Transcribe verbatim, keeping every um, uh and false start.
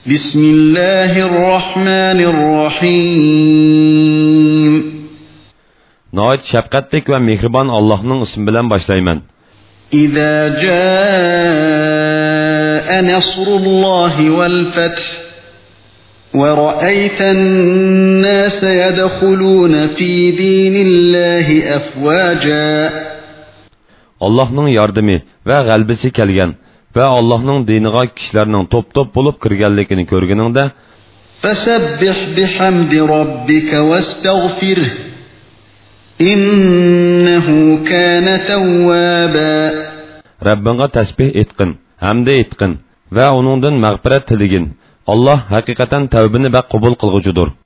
بسم الله الرحمن الرحيم نهايت şefkatlik ve mehriban Allah'ın ismi bilen başlayman. إذا جاء نصر الله والفتح ورأيت الناس يدخلون في دين الله أفواجا Allah'ın yardımı ve galbisi kelgen ve Allah'ın diniga kişilerinin top top bulup kirgenlikini körgününde فسبح بحمد ربك واستغفره إنه كان توابا Rabbinga tasbih etkin, hamda etkin ve onundan mağfiret tiligin. Allah hakikaten tövbini ve kabul kılgıcıdır.